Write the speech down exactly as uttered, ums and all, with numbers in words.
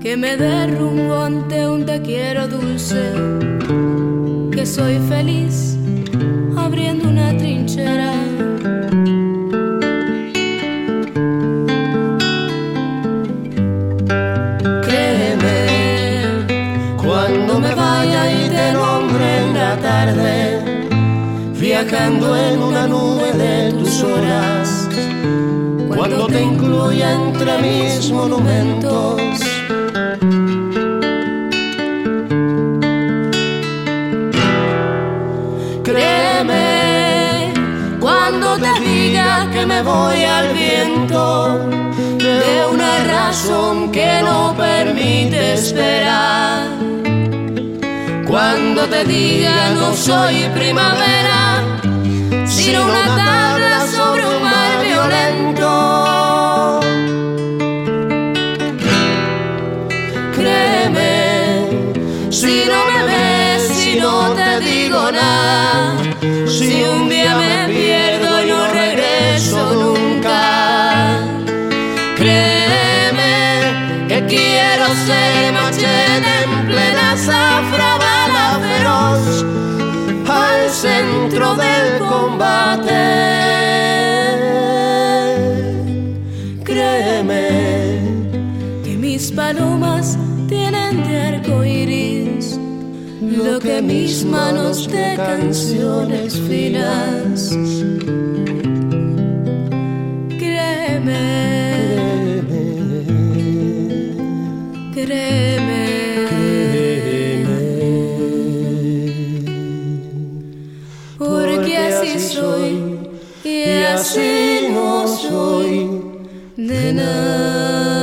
que me derrumbo ante un te quiero dulce, que soy feliz abriendo una trinchera. Créeme, cuando me vaya y te nombre en la tarde, viajando en una nube de tus horas, cuando te incluya entre mis monumentos, créeme, cuando te diga que me voy al viento de una razón que no permite esperar, cuando te diga no soy primavera, sino una tabla sobre un mar violento. Créeme, si no me ves, si no te digo nada, si un día me pierdo y no regreso nunca, créeme que quiero ser machete en plena zafra, bala feroz al centro del combate. Créeme que mis palomas tienen de arco iris lo que mis manos de canciones finas. Créeme, créeme, porque así soy y así no soy de nada.